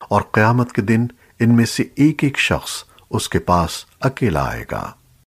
और क़यामत के दिन इनमें से एक एक शख्स उसके पास अकेला आएगा।